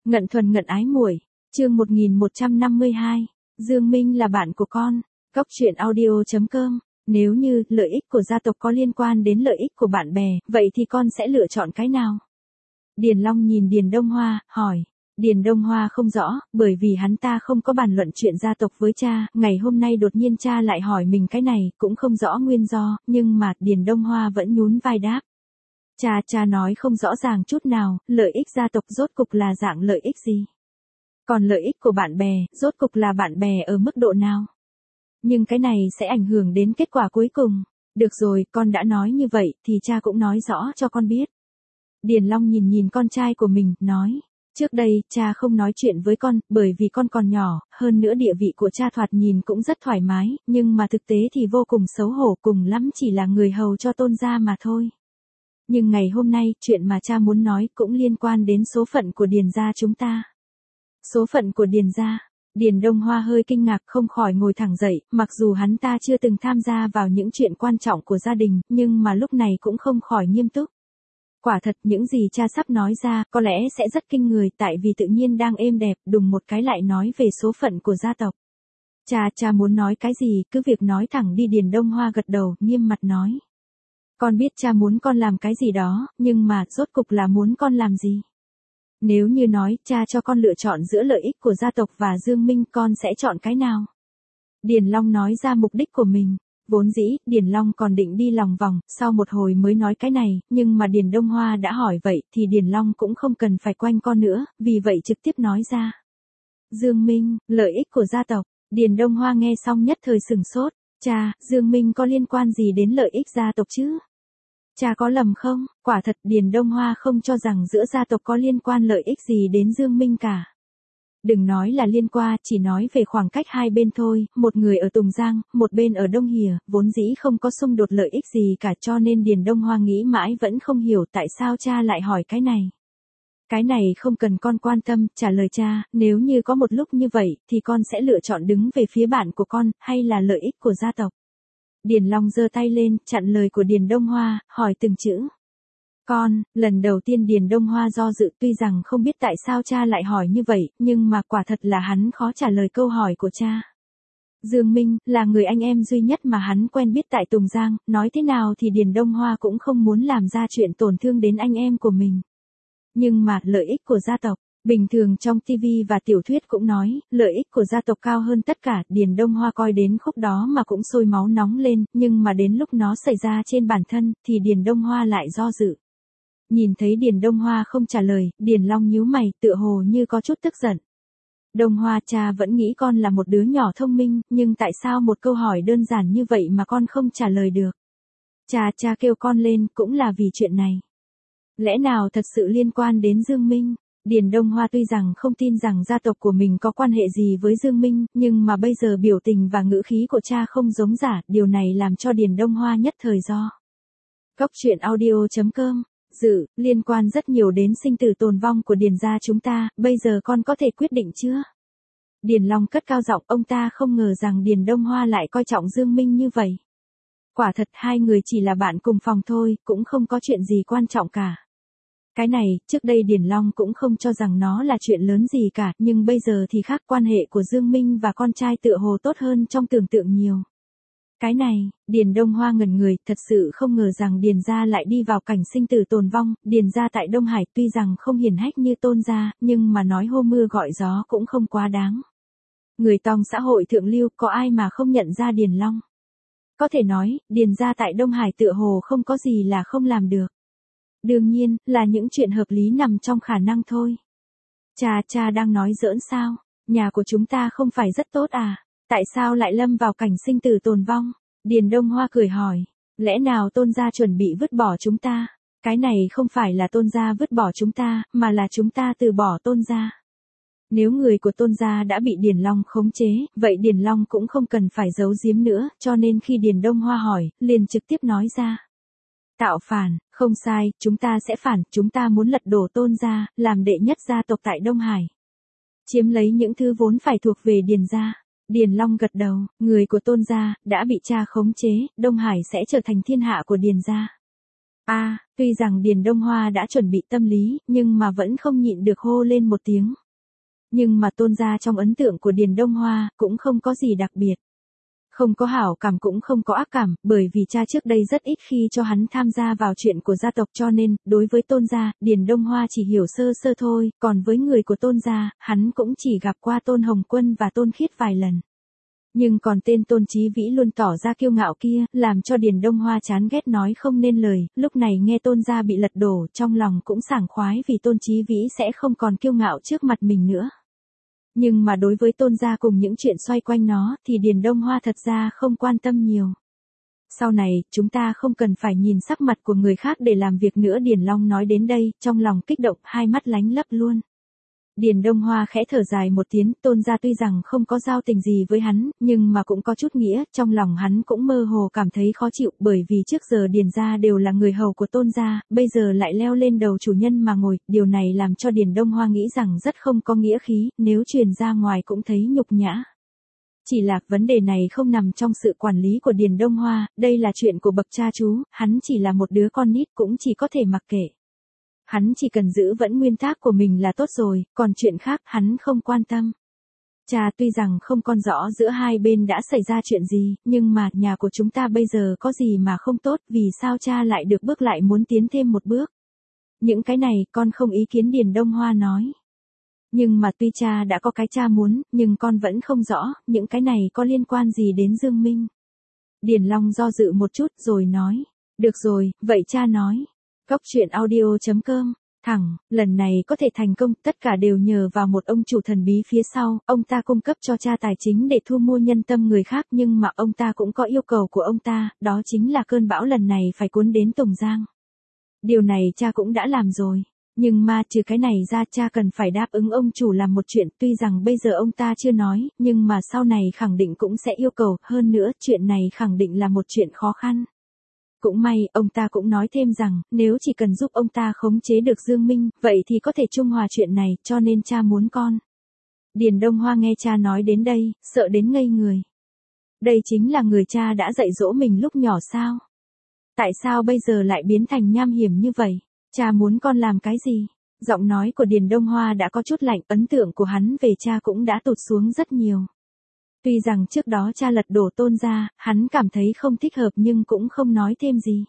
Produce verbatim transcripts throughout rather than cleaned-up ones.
Ngận thuần ngận ái muội, chương một nghìn một trăm năm mươi hai, Dương Minh là bạn của con, Cốc truyện audio chấm com. Nếu như lợi ích của gia tộc có liên quan đến lợi ích của bạn bè, vậy thì con sẽ lựa chọn cái nào? Điền Long nhìn Điền Đông Hoa, hỏi. Điền Đông Hoa không rõ, bởi vì hắn ta không có bàn luận chuyện gia tộc với cha, ngày hôm nay đột nhiên cha lại hỏi mình cái này, cũng không rõ nguyên do, nhưng mà Điền Đông Hoa vẫn nhún vai đáp. Cha, cha nói không rõ ràng chút nào, lợi ích gia tộc rốt cục là dạng lợi ích gì? Còn lợi ích của bạn bè, rốt cục là bạn bè ở mức độ nào? Nhưng cái này sẽ ảnh hưởng đến kết quả cuối cùng. Được rồi, con đã nói như vậy, thì cha cũng nói rõ cho con biết. Điền Long nhìn nhìn con trai của mình, nói. Trước đây, cha không nói chuyện với con, bởi vì con còn nhỏ, hơn nữa địa vị của cha thoạt nhìn cũng rất thoải mái, nhưng mà thực tế thì vô cùng xấu hổ, cùng lắm chỉ là người hầu cho tôn gia mà thôi. Nhưng ngày hôm nay, chuyện mà cha muốn nói cũng liên quan đến số phận của Điền gia chúng ta. Số phận của Điền gia. Điền Đông Hoa hơi kinh ngạc không khỏi ngồi thẳng dậy, mặc dù hắn ta chưa từng tham gia vào những chuyện quan trọng của gia đình, nhưng mà lúc này cũng không khỏi nghiêm túc. Quả thật những gì cha sắp nói ra có lẽ sẽ rất kinh người, tại vì tự nhiên đang êm đẹp, đùng một cái lại nói về số phận của gia tộc. Cha, cha muốn nói cái gì, cứ việc nói thẳng đi. Điền Đông Hoa gật đầu, nghiêm mặt nói. Con biết cha muốn con làm cái gì đó, nhưng mà rốt cục là muốn con làm gì? Nếu như nói cha cho con lựa chọn giữa lợi ích của gia tộc và Dương Minh, con sẽ chọn cái nào? Điền Long nói ra mục đích của mình. Vốn dĩ, Điền Long còn định đi lòng vòng, sau một hồi mới nói cái này, nhưng mà Điền Đông Hoa đã hỏi vậy thì Điền Long cũng không cần phải quanh co nữa, vì vậy trực tiếp nói ra. Dương Minh, lợi ích của gia tộc. Điền Đông Hoa nghe xong nhất thời sừng sốt. Cha, Dương Minh có liên quan gì đến lợi ích gia tộc chứ? Cha có lầm không? Quả thật Điền Đông Hoa không cho rằng giữa gia tộc có liên quan lợi ích gì đến Dương Minh cả. Đừng nói là liên quan, chỉ nói về khoảng cách hai bên thôi, một người ở Tùng Giang, một bên ở Đông Hìa, vốn dĩ không có xung đột lợi ích gì cả, cho nên Điền Đông Hoa nghĩ mãi vẫn không hiểu tại sao cha lại hỏi cái này. Cái này không cần con quan tâm, trả lời cha, nếu như có một lúc như vậy, thì con sẽ lựa chọn đứng về phía bạn của con, hay là lợi ích của gia tộc. Điền Long giơ tay lên, chặn lời của Điền Đông Hoa, hỏi từng chữ. Con, lần đầu tiên Điền Đông Hoa do dự, tuy rằng không biết tại sao cha lại hỏi như vậy, nhưng mà quả thật là hắn khó trả lời câu hỏi của cha. Dương Minh, là người anh em duy nhất mà hắn quen biết tại Tùng Giang, nói thế nào thì Điền Đông Hoa cũng không muốn làm ra chuyện tổn thương đến anh em của mình. Nhưng mà, lợi ích của gia tộc, bình thường trong ti vi và tiểu thuyết cũng nói, lợi ích của gia tộc cao hơn tất cả, Điền Đông Hoa coi đến khúc đó mà cũng sôi máu nóng lên, nhưng mà đến lúc nó xảy ra trên bản thân, thì Điền Đông Hoa lại do dự. Nhìn thấy Điền Đông Hoa không trả lời, Điền Long nhíu mày, tựa hồ như có chút tức giận. Đông Hoa, cha vẫn nghĩ con là một đứa nhỏ thông minh, nhưng tại sao một câu hỏi đơn giản như vậy mà con không trả lời được? Cha, cha kêu con lên, cũng là vì chuyện này. Lẽ nào thật sự liên quan đến Dương Minh? Điền Đông Hoa tuy rằng không tin rằng gia tộc của mình có quan hệ gì với Dương Minh, nhưng mà bây giờ biểu tình và ngữ khí của cha không giống giả, điều này làm cho Điền Đông Hoa nhất thời do. Cốc truyện audio chấm com. Dự, liên quan rất nhiều đến sinh tử tồn vong của Điền gia chúng ta, bây giờ con có thể quyết định chưa? Điền Long cất cao giọng, ông ta không ngờ rằng Điền Đông Hoa lại coi trọng Dương Minh như vậy. Quả thật hai người chỉ là bạn cùng phòng thôi, cũng không có chuyện gì quan trọng cả. Cái này, trước đây Điền Long cũng không cho rằng nó là chuyện lớn gì cả, nhưng bây giờ thì khác, quan hệ của Dương Minh và con trai tựa hồ tốt hơn trong tưởng tượng nhiều. Cái này, Điền Đông Hoa ngẩn người, thật sự không ngờ rằng Điền gia lại đi vào cảnh sinh tử tồn vong. Điền gia tại Đông Hải tuy rằng không hiển hách như Tôn gia, nhưng mà nói hô mưa gọi gió cũng không quá đáng. Người tòng xã hội thượng lưu, có ai mà không nhận ra Điền Long? Có thể nói, Điền gia tại Đông Hải tựa hồ không có gì là không làm được. Đương nhiên, là những chuyện hợp lý nằm trong khả năng thôi. Cha, cha đang nói giỡn sao? Nhà của chúng ta không phải rất tốt à? Tại sao lại lâm vào cảnh sinh tử tồn vong? Điền Đông Hoa cười hỏi. Lẽ nào Tôn gia chuẩn bị vứt bỏ chúng ta? Cái này không phải là Tôn gia vứt bỏ chúng ta, mà là chúng ta từ bỏ Tôn gia. Nếu người của Tôn gia đã bị Điền Long khống chế, vậy Điền Long cũng không cần phải giấu giếm nữa, cho nên khi Điền Đông Hoa hỏi, liền trực tiếp nói ra. Tạo phản, không sai, chúng ta sẽ phản, chúng ta muốn lật đổ Tôn gia, làm đệ nhất gia tộc tại Đông Hải. Chiếm lấy những thứ vốn phải thuộc về Điền gia. Điền Long gật đầu, người của Tôn gia đã bị cha khống chế, Đông Hải sẽ trở thành thiên hạ của Điền gia. À, tuy rằng Điền Đông Hoa đã chuẩn bị tâm lý, nhưng mà vẫn không nhịn được hô lên một tiếng. Nhưng mà Tôn gia trong ấn tượng của Điền Đông Hoa cũng không có gì đặc biệt. Không có hảo cảm cũng không có ác cảm, bởi vì cha trước đây rất ít khi cho hắn tham gia vào chuyện của gia tộc, cho nên, đối với Tôn gia, Điền Đông Hoa chỉ hiểu sơ sơ thôi, còn với người của Tôn gia, hắn cũng chỉ gặp qua Tôn Hồng Quân và Tôn Khiết vài lần. Nhưng còn tên Tôn Chí Vĩ luôn tỏ ra kiêu ngạo kia, làm cho Điền Đông Hoa chán ghét nói không nên lời, lúc này nghe Tôn gia bị lật đổ, trong lòng cũng sảng khoái vì Tôn Chí Vĩ sẽ không còn kiêu ngạo trước mặt mình nữa. Nhưng mà đối với Tôn gia cùng những chuyện xoay quanh nó, thì Điền Đông Hoa thật ra không quan tâm nhiều. Sau này, chúng ta không cần phải nhìn sắc mặt của người khác để làm việc nữa. Điền Long nói đến đây, trong lòng kích động, hai mắt lánh lấp luôn. Điền Đông Hoa khẽ thở dài một tiếng, Tôn gia tuy rằng không có giao tình gì với hắn, nhưng mà cũng có chút nghĩa, trong lòng hắn cũng mơ hồ cảm thấy khó chịu, bởi vì trước giờ Điền gia đều là người hầu của Tôn gia, bây giờ lại leo lên đầu chủ nhân mà ngồi, điều này làm cho Điền Đông Hoa nghĩ rằng rất không có nghĩa khí, nếu truyền ra ngoài cũng thấy nhục nhã. Chỉ là vấn đề này không nằm trong sự quản lý của Điền Đông Hoa, đây là chuyện của bậc cha chú, hắn chỉ là một đứa con nít cũng chỉ có thể mặc kệ. Hắn chỉ cần giữ vẫn nguyên tắc của mình là tốt rồi, còn chuyện khác hắn không quan tâm. Cha tuy rằng không con rõ giữa hai bên đã xảy ra chuyện gì, nhưng mà nhà của chúng ta bây giờ có gì mà không tốt, vì sao cha lại được bước lại muốn tiến thêm một bước. Những cái này con không ý kiến, Điền Đông Hoa nói. Nhưng mà tuy cha đã có cái cha muốn, nhưng con vẫn không rõ, những cái này có liên quan gì đến Dương Minh. Điền Long do dự một chút rồi nói. Được rồi, vậy cha nói. Góc truyện audio chấm com, thẳng, lần này có thể thành công, tất cả đều nhờ vào một ông chủ thần bí phía sau, ông ta cung cấp cho cha tài chính để thu mua nhân tâm người khác, nhưng mà ông ta cũng có yêu cầu của ông ta, đó chính là cơn bão lần này phải cuốn đến Tùng Giang. Điều này cha cũng đã làm rồi, nhưng mà trừ cái này ra cha cần phải đáp ứng ông chủ làm một chuyện, tuy rằng bây giờ ông ta chưa nói, nhưng mà sau này khẳng định cũng sẽ yêu cầu, hơn nữa chuyện này khẳng định là một chuyện khó khăn. Cũng may, ông ta cũng nói thêm rằng, nếu chỉ cần giúp ông ta khống chế được Dương Minh, vậy thì có thể trung hòa chuyện này, cho nên cha muốn con. Điền Đông Hoa nghe cha nói đến đây, sợ đến ngây người. Đây chính là người cha đã dạy dỗ mình lúc nhỏ sao? Tại sao bây giờ lại biến thành nham hiểm như vậy? Cha muốn con làm cái gì? Giọng nói của Điền Đông Hoa đã có chút lạnh, ấn tượng của hắn về cha cũng đã tụt xuống rất nhiều. Tuy rằng trước đó cha lật đổ Tôn gia, hắn cảm thấy không thích hợp nhưng cũng không nói thêm gì.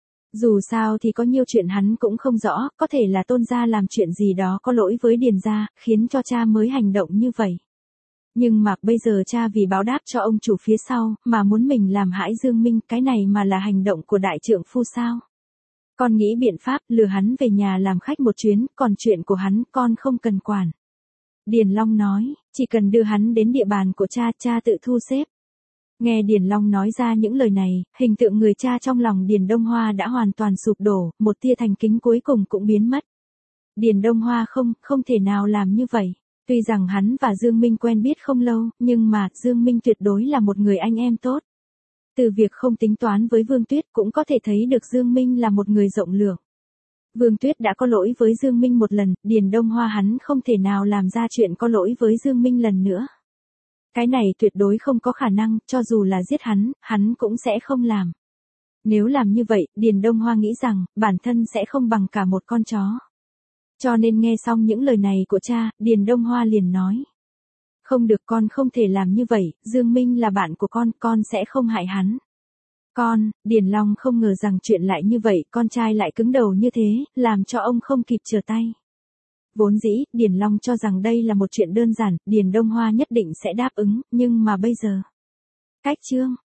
Dù sao thì có nhiều chuyện hắn cũng không rõ, có thể là Tôn gia làm chuyện gì đó có lỗi với Điền gia, khiến cho cha mới hành động như vậy. Nhưng mà bây giờ cha vì báo đáp cho ông chủ phía sau, mà muốn mình làm hại Dương Minh, cái này mà là hành động của đại trượng phu sao? Con nghĩ biện pháp lừa hắn về nhà làm khách một chuyến, còn chuyện của hắn con không cần quản. Điền Long nói, chỉ cần đưa hắn đến địa bàn của cha, cha tự thu xếp. Nghe Điền Long nói ra những lời này, hình tượng người cha trong lòng Điền Đông Hoa đã hoàn toàn sụp đổ, một tia thành kính cuối cùng cũng biến mất. Điền Đông Hoa không, không thể nào làm như vậy. Tuy rằng hắn và Dương Minh quen biết không lâu, nhưng mà Dương Minh tuyệt đối là một người anh em tốt. Từ việc không tính toán với Vương Tuyết cũng có thể thấy được Dương Minh là một người rộng lượng. Vương Tuyết đã có lỗi với Dương Minh một lần, Điền Đông Hoa hắn không thể nào làm ra chuyện có lỗi với Dương Minh lần nữa. Cái này tuyệt đối không có khả năng, cho dù là giết hắn, hắn cũng sẽ không làm. Nếu làm như vậy, Điền Đông Hoa nghĩ rằng, bản thân sẽ không bằng cả một con chó. Cho nên nghe xong những lời này của cha, Điền Đông Hoa liền nói. Không được, con không thể làm như vậy, Dương Minh là bạn của con, con sẽ không hại hắn. Con, Điền Long không ngờ rằng chuyện lại như vậy, con trai lại cứng đầu như thế, làm cho ông không kịp trở tay. Vốn dĩ, Điền Long cho rằng đây là một chuyện đơn giản, Điền Đông Hoa nhất định sẽ đáp ứng, nhưng mà bây giờ. Cách chương.